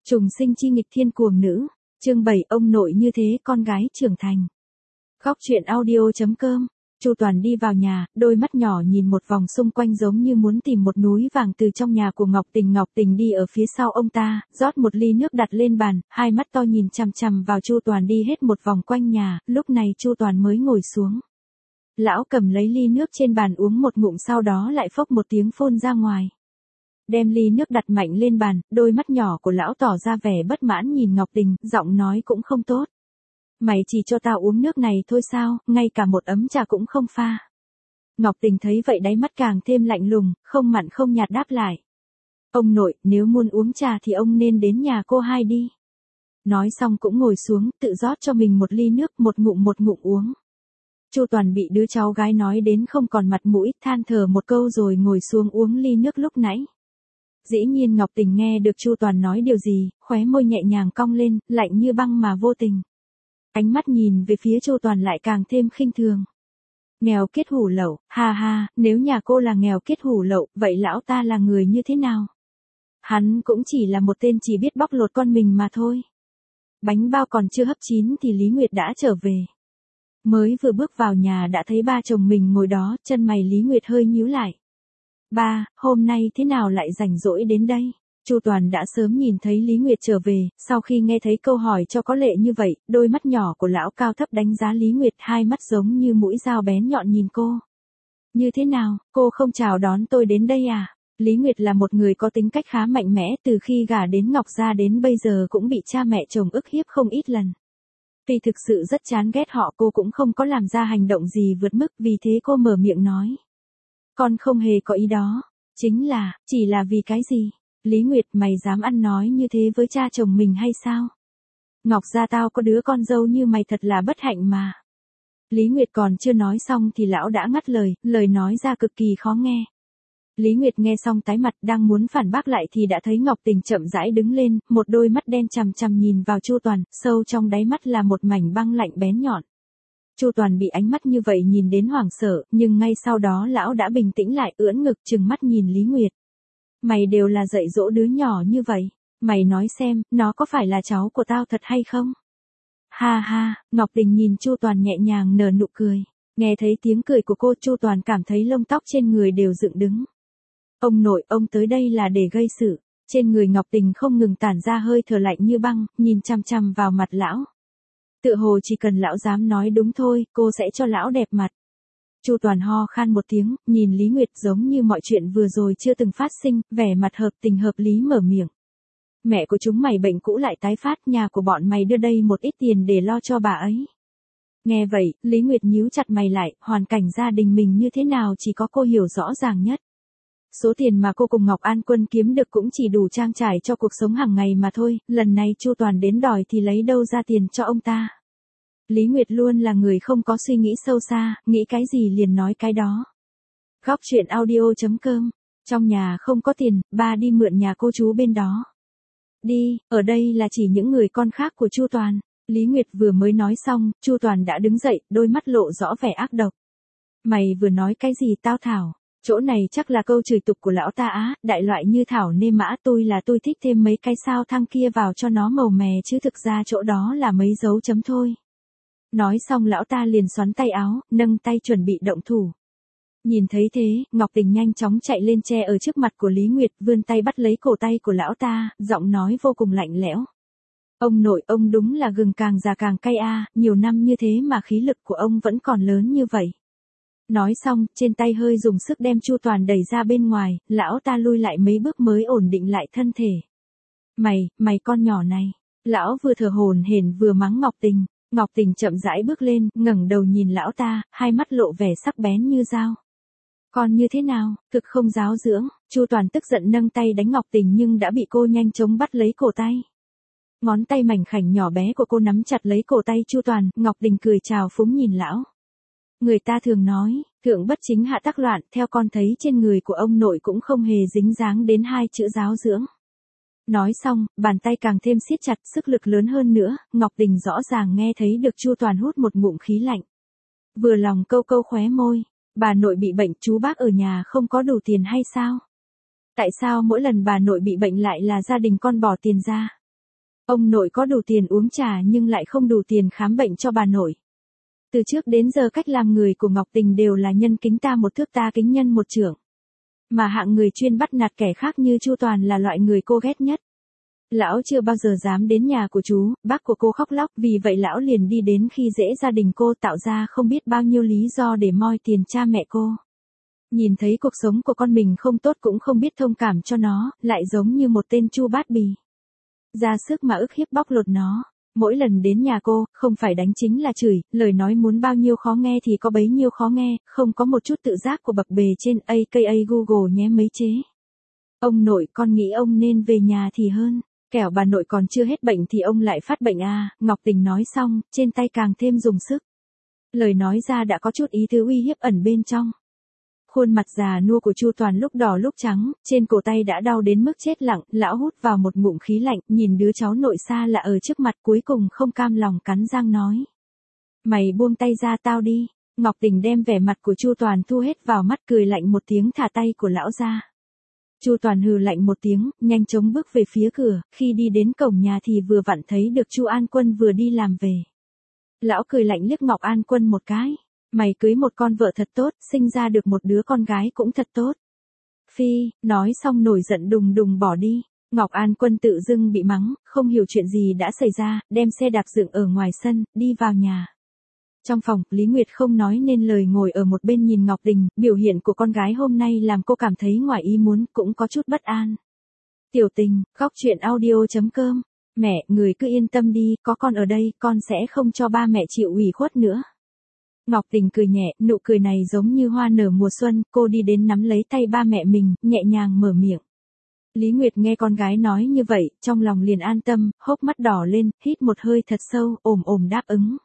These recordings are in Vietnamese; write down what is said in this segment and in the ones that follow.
Trùng sinh chi nghịch thiên cuồng nữ. Chương 7, ông nội như thế con gái trưởng thành. Góc truyện audio.com. Chu Toàn đi vào nhà, đôi mắt nhỏ nhìn một vòng xung quanh giống như muốn tìm một núi vàng từ trong nhà của Ngọc Tình. Ngọc Tình đi ở phía sau ông ta, rót một ly nước đặt lên bàn, hai mắt to nhìn chằm chằm vào Chu Toàn đi hết một vòng quanh nhà, lúc này Chu Toàn mới ngồi xuống. Lão cầm lấy ly nước trên bàn uống một ngụm, sau đó lại phốc một tiếng phun ra ngoài. Đem ly nước đặt mạnh lên bàn, đôi mắt nhỏ của lão tỏ ra vẻ bất mãn nhìn Ngọc Tình, giọng nói cũng không tốt. Mày chỉ cho tao uống nước này thôi sao, ngay cả một ấm trà cũng không pha. Ngọc Tình thấy vậy đáy mắt càng thêm lạnh lùng, không mặn không nhạt đáp lại. Ông nội, nếu muốn uống trà thì ông nên đến nhà cô hai đi. Nói xong cũng ngồi xuống, tự rót cho mình một ly nước, một ngụm uống. Chu Toàn bị đứa cháu gái nói đến không còn mặt mũi, than thở một câu rồi ngồi xuống uống ly nước lúc nãy. Dĩ nhiên Ngọc Tình nghe được Chu Toàn nói điều gì, khóe môi nhẹ nhàng cong lên, lạnh như băng mà vô tình. Ánh mắt nhìn về phía Chu Toàn lại càng thêm khinh thường. Nghèo kiết hủ lậu, ha ha, nếu nhà cô là nghèo kiết hủ lậu, vậy lão ta là người như thế nào? Hắn cũng chỉ là một tên chỉ biết bóc lột con mình mà thôi. Bánh bao còn chưa hấp chín thì Lý Nguyệt đã trở về. Mới vừa bước vào nhà đã thấy ba chồng mình ngồi đó, chân mày Lý Nguyệt hơi nhíu lại. Ba, hôm nay thế nào lại rảnh rỗi đến đây? Chu Toàn đã sớm nhìn thấy Lý Nguyệt trở về, sau khi nghe thấy câu hỏi cho có lệ như vậy, đôi mắt nhỏ của lão cao thấp đánh giá Lý Nguyệt, hai mắt giống như mũi dao bén nhọn nhìn cô. Như thế nào, cô không chào đón tôi đến đây à? Lý Nguyệt là một người có tính cách khá mạnh mẽ, từ khi gả đến Ngọc Gia đến bây giờ cũng bị cha mẹ chồng ức hiếp không ít lần. Vì thực sự rất chán ghét họ, cô cũng không có làm ra hành động gì vượt mức, vì thế cô mở miệng nói. Con không hề có ý đó, chỉ là vì cái gì? Lý Nguyệt, mày dám ăn nói như thế với cha chồng mình hay sao? Ngọc Gia tao có đứa con dâu như mày thật là bất hạnh mà. Lý Nguyệt còn chưa nói xong thì lão đã ngắt lời, lời nói ra cực kỳ khó nghe. Lý Nguyệt nghe xong tái mặt, đang muốn phản bác lại thì đã thấy Ngọc Tình chậm rãi đứng lên, một đôi mắt đen chằm chằm nhìn vào Chu Toàn, sâu trong đáy mắt là một mảnh băng lạnh bén nhọn. Chu Toàn bị ánh mắt như vậy nhìn đến hoảng sợ, nhưng ngay sau đó lão đã bình tĩnh lại, ưỡn ngực trừng mắt nhìn Lý Nguyệt. Mày đều là dạy dỗ đứa nhỏ như vậy, mày nói xem, nó có phải là cháu của tao thật hay không? Ha ha, Ngọc Tình nhìn Chu Toàn nhẹ nhàng nở nụ cười. Nghe thấy tiếng cười của cô, Chu Toàn cảm thấy lông tóc trên người đều dựng đứng. Ông nội, ông tới đây là để gây sự. Trên người Ngọc Tình không ngừng tản ra hơi thở lạnh như băng, nhìn chằm chằm vào mặt lão. Tựa hồ chỉ cần lão dám nói đúng thôi, cô sẽ cho lão đẹp mặt. Chu Toàn ho khan một tiếng, nhìn Lý Nguyệt giống như mọi chuyện vừa rồi chưa từng phát sinh, vẻ mặt hợp tình hợp lý mở miệng. Mẹ của chúng mày bệnh cũ lại tái phát, nhà của bọn mày đưa đây một ít tiền để lo cho bà ấy. Nghe vậy, Lý Nguyệt nhíu chặt mày lại, hoàn cảnh gia đình mình như thế nào chỉ có cô hiểu rõ ràng nhất. Số tiền mà cô cùng Ngọc An Quân kiếm được cũng chỉ đủ trang trải cho cuộc sống hàng ngày mà thôi, lần này Chu Toàn đến đòi thì lấy đâu ra tiền cho ông ta. Lý Nguyệt luôn là người không có suy nghĩ sâu xa, nghĩ cái gì liền nói cái đó. Góc truyện audio.com. Trong nhà không có tiền, ba đi mượn nhà cô chú bên đó. Đi, ở đây là chỉ những người con khác của Chu Toàn. Lý Nguyệt vừa mới nói xong, Chu Toàn đã đứng dậy, đôi mắt lộ rõ vẻ ác độc. Mày vừa nói cái gì tao thảo? Chỗ này chắc là câu chửi tục của lão ta á, đại loại như thảo nê mã, tôi thích thêm mấy cái sao thăng kia vào cho nó màu mè chứ thực ra chỗ đó là mấy dấu chấm thôi. Nói xong lão ta liền xoắn tay áo, nâng tay chuẩn bị động thủ. Nhìn thấy thế, Ngọc Tình nhanh chóng chạy lên che ở trước mặt của Lý Nguyệt, vươn tay bắt lấy cổ tay của lão ta, giọng nói vô cùng lạnh lẽo. Ông nội, ông đúng là gừng càng già càng cay a, nhiều năm như thế mà khí lực của ông vẫn còn lớn như vậy. Nói xong, trên tay hơi dùng sức đem Chu Toàn đẩy ra bên ngoài, lão ta lui lại mấy bước mới ổn định lại thân thể. Mày con nhỏ này. Lão vừa thở hổn hển vừa mắng Ngọc Tình. Ngọc Tình chậm rãi bước lên, ngẩng đầu nhìn lão ta, hai mắt lộ vẻ sắc bén như dao. Con như thế nào, thực không giáo dưỡng. Chu Toàn tức giận nâng tay đánh Ngọc Tình nhưng đã bị cô nhanh chóng bắt lấy cổ tay. Ngón tay mảnh khảnh nhỏ bé của cô nắm chặt lấy cổ tay Chu Toàn, Ngọc Tình cười chào phúng nhìn lão. Người ta thường nói, thượng bất chính hạ tắc loạn, theo con thấy trên người của ông nội cũng không hề dính dáng đến hai chữ giáo dưỡng. Nói xong, bàn tay càng thêm siết chặt, sức lực lớn hơn nữa, Ngọc Tình rõ ràng nghe thấy được Chu Toàn hút một ngụm khí lạnh. Vừa lòng câu khóe môi, bà nội bị bệnh, chú bác ở nhà không có đủ tiền hay sao? Tại sao mỗi lần bà nội bị bệnh lại là gia đình con bỏ tiền ra? Ông nội có đủ tiền uống trà nhưng lại không đủ tiền khám bệnh cho bà nội. Từ trước đến giờ cách làm người của Ngọc Tình đều là nhân kính ta một thước ta kính nhân một trượng. Mà hạng người chuyên bắt nạt kẻ khác như Chu Toàn là loại người cô ghét nhất. Lão chưa bao giờ dám đến nhà của chú, bác của cô khóc lóc, vì vậy lão liền đi đến khi dễ gia đình cô, tạo ra không biết bao nhiêu lý do để moi tiền cha mẹ cô. Nhìn thấy cuộc sống của con mình không tốt cũng không biết thông cảm cho nó, lại giống như một tên chu bát bì. Ra sức mà ức hiếp bóc lột nó. Mỗi lần đến nhà cô, không phải đánh chính là chửi, lời nói muốn bao nhiêu khó nghe thì có bấy nhiêu khó nghe, không có một chút tự giác của bậc bề trên aka Google nhé mấy chế. Ông nội, con nghĩ ông nên về nhà thì hơn, kẻo bà nội còn chưa hết bệnh thì ông lại phát bệnh à. Ngọc Tình nói xong, trên tay càng thêm dùng sức. Lời nói ra đã có chút ý tứ uy hiếp ẩn bên trong. Khuôn mặt già nua của Chu Toàn lúc đỏ lúc trắng, trên cổ tay đã đau đến mức chết lặng, lão hút vào một ngụm khí lạnh, nhìn đứa cháu nội xa lạ ở trước mặt cuối cùng không cam lòng cắn răng nói. Mày buông tay ra tao đi. Ngọc Tình đem vẻ mặt của Chu Toàn thu hết vào mắt, cười lạnh một tiếng thả tay của lão ra. Chu Toàn hừ lạnh một tiếng, nhanh chóng bước về phía cửa, khi đi đến cổng nhà thì vừa vặn thấy được Chu An Quân vừa đi làm về. Lão cười lạnh liếc Ngọc An Quân một cái. Mày cưới một con vợ thật tốt, sinh ra được một đứa con gái cũng thật tốt. Phi, nói xong nổi giận đùng đùng bỏ đi. Ngọc An Quân tự dưng bị mắng, không hiểu chuyện gì đã xảy ra, đem xe đạp dựng ở ngoài sân, đi vào nhà. Trong phòng, Lý Nguyệt không nói nên lời ngồi ở một bên nhìn Ngọc Tình, biểu hiện của con gái hôm nay làm cô cảm thấy ngoài ý muốn, cũng có chút bất an. Tiểu Tình, khóc chuyện audio.com. Mẹ, người cứ yên tâm đi, có con ở đây, con sẽ không cho ba mẹ chịu ủy khuất nữa. Ngọc Tình cười nhẹ, nụ cười này giống như hoa nở mùa xuân, cô đi đến nắm lấy tay ba mẹ mình, nhẹ nhàng mở miệng. Lý Nguyệt nghe con gái nói như vậy, trong lòng liền an tâm, hốc mắt đỏ lên, hít một hơi thật sâu, ồm đáp ứng.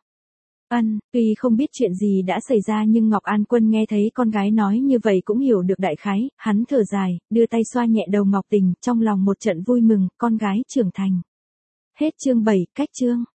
Tuy không biết chuyện gì đã xảy ra nhưng Ngọc An Quân nghe thấy con gái nói như vậy cũng hiểu được đại khái, hắn thở dài, đưa tay xoa nhẹ đầu Ngọc Tình, trong lòng một trận vui mừng, con gái trưởng thành. Hết chương 7, cách chương.